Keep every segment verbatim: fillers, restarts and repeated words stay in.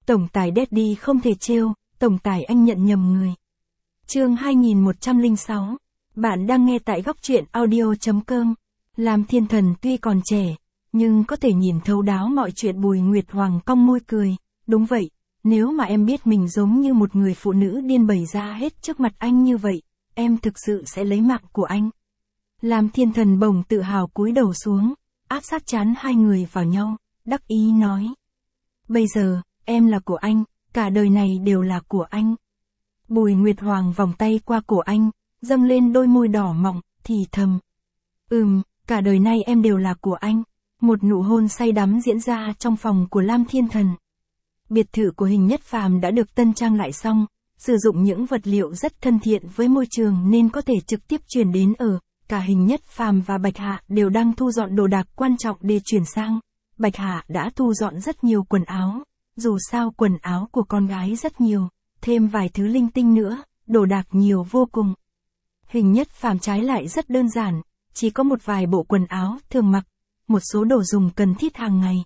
Tổng tài Daddy không thể trêu, tổng tài anh nhận nhầm người. Chương hai nghìn một trăm lẻ sáu. Bạn đang nghe tại góc truyện audio chấm com. Lam Thiên Thần tuy còn trẻ, nhưng có thể nhìn thấu đáo mọi chuyện. Bùi Nguyệt Hoàng cong môi cười, đúng vậy, nếu mà em biết mình giống như một người phụ nữ điên bày ra hết trước mặt anh như vậy, em thực sự sẽ lấy mạng của anh. Lam Thiên Thần bỗng tự hào cúi đầu xuống, áp sát trán hai người vào nhau, đắc ý nói. Bây giờ, em là của anh, cả đời này đều là của anh. Bùi Nguyệt Hoàng vòng tay qua cổ anh, dâng lên đôi môi đỏ mọng, thì thầm. Ừm, cả đời nay em đều là của anh. Một nụ hôn say đắm diễn ra trong phòng của Lam Thiên Thần. Biệt thự của Hình Nhất Phàm đã được tân trang lại xong, sử dụng những vật liệu rất thân thiện với môi trường nên có thể trực tiếp chuyển đến ở. Cả Hình Nhất Phàm và Bạch Hạ đều đang thu dọn đồ đạc quan trọng để chuyển sang. Bạch Hạ đã thu dọn rất nhiều quần áo, dù sao quần áo của con gái rất nhiều, thêm vài thứ linh tinh nữa, đồ đạc nhiều vô cùng. Hình Nhất Phàm trái lại rất đơn giản, chỉ có một vài bộ quần áo thường mặc, một số đồ dùng cần thiết hàng ngày,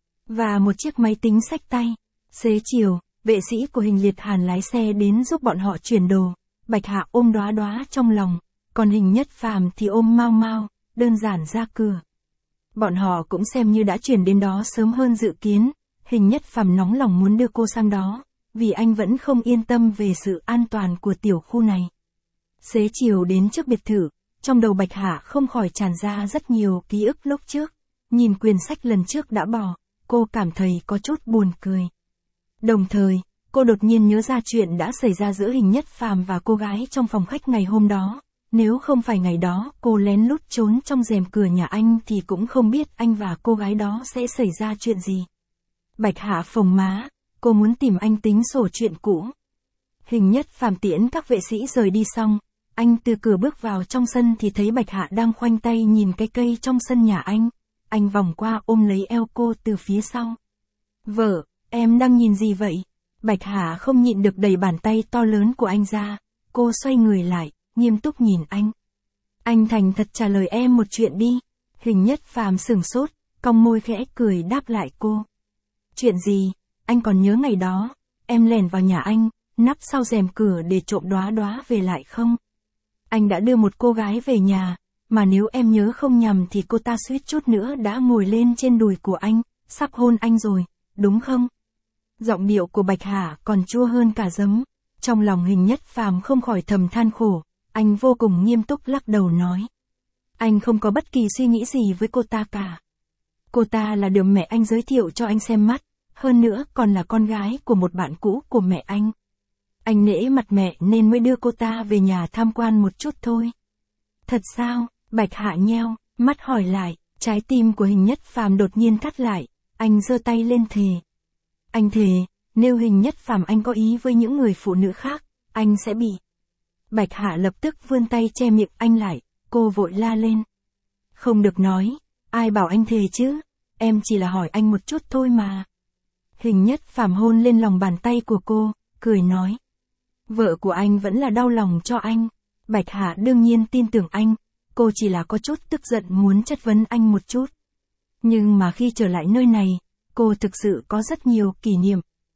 và một chiếc máy tính xách tay. Xế chiều, vệ sĩ của Hình Liệt Hàn lái xe đến giúp bọn họ chuyển đồ. Bạch Hạ ôm Đóa Đóa trong lòng, còn Hình Nhất Phàm thì ôm Mau Mau, đơn giản ra cửa. Bọn họ cũng xem như đã chuyển đến đó sớm hơn dự kiến. Hình Nhất Phàm nóng lòng muốn đưa cô sang đó, vì anh vẫn không yên tâm về sự an toàn của tiểu khu này. Xế chiều đến trước biệt thự, trong đầu Bạch Hạ không khỏi tràn ra rất nhiều ký ức lúc trước. Nhìn quyển sách lần trước đã bỏ, cô cảm thấy có chút buồn cười. Đồng thời, cô đột nhiên nhớ ra chuyện đã xảy ra giữa Hình Nhất Phàm và cô gái trong phòng khách ngày hôm đó. Nếu không phải ngày đó cô lén lút trốn trong rèm cửa nhà anh thì cũng không biết anh và cô gái đó sẽ xảy ra chuyện gì. Bạch Hạ phồng má, cô muốn tìm anh tính sổ chuyện cũ. Hình Nhất Phàm tiễn các vệ sĩ rời đi xong, anh từ cửa bước vào trong sân thì thấy Bạch Hạ đang khoanh tay nhìn cái cây trong sân nhà anh. Anh vòng qua ôm lấy eo cô từ phía sau. Vợ, em đang nhìn gì vậy? Bạch Hạ không nhịn được đẩy bàn tay to lớn của anh ra. Cô xoay người lại, nghiêm túc nhìn anh. Anh thành thật trả lời em một chuyện đi. Hình Nhất Phàm sửng sốt, cong môi khẽ cười đáp lại cô. Chuyện gì? Anh còn nhớ ngày đó, em lẻn vào nhà anh, nắp sau rèm cửa để trộm Đóa Đóa về lại không? Anh đã đưa một cô gái về nhà, mà nếu em nhớ không nhầm thì cô ta suýt chút nữa đã ngồi lên trên đùi của anh, sắp hôn anh rồi, đúng không? Giọng điệu của Bạch Hạ còn chua hơn cả giấm. Trong lòng Hình Nhất Phàm không khỏi thầm than khổ, anh vô cùng nghiêm túc lắc đầu nói. Anh không có bất kỳ suy nghĩ gì với cô ta cả. Cô ta là điều mẹ anh giới thiệu cho anh xem mắt, hơn nữa còn là con gái của một bạn cũ của mẹ anh. Anh nể mặt mẹ nên mới đưa cô ta về nhà tham quan một chút thôi. Thật sao? Bạch Hạ nheo mắt hỏi lại, trái tim của Hình Nhất Phàm đột nhiên thắt lại, anh giơ tay lên thề. Anh thề, nếu Hình Nhất Phàm anh có ý với những người phụ nữ khác, anh sẽ bị. Bạch Hạ lập tức vươn tay che miệng anh lại, cô vội la lên. Không được nói, ai bảo anh thề chứ, em chỉ là hỏi anh một chút thôi mà. Hình Nhất Phàm hôn lên lòng bàn tay của cô, cười nói. Vợ của anh vẫn là đau lòng cho anh. Bạch Hạ đương nhiên tin tưởng anh, cô chỉ là có chút tức giận muốn chất vấn anh một chút. Nhưng mà khi trở lại nơi này, cô thực sự có rất nhiều kỷ niệm.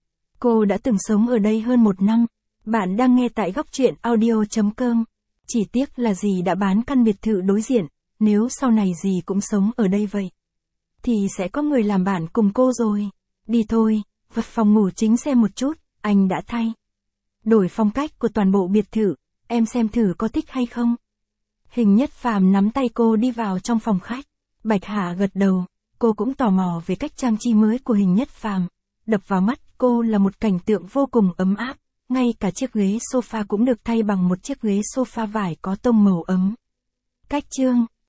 Cô đã từng sống ở đây hơn một năm. Bạn đang nghe tại góc truyện audio chấm com. Chỉ tiếc là dì đã bán căn biệt thự đối diện, nếu sau này dì cũng sống ở đây vậy, thì sẽ có người làm bạn cùng cô rồi. Đi thôi, vật phòng ngủ chính xem một chút, anh đã thay đổi phong cách của toàn bộ biệt thự, em xem thử có thích hay không. Hình Nhất Phàm nắm tay cô đi vào trong phòng khách. Bạch Hạ gật đầu, cô cũng tò mò về cách trang trí mới của Hình Nhất Phàm. Đập vào mắt cô là một cảnh tượng vô cùng ấm áp, ngay cả chiếc ghế sofa cũng được thay bằng một chiếc ghế sofa vải có tông màu ấm. Cách chương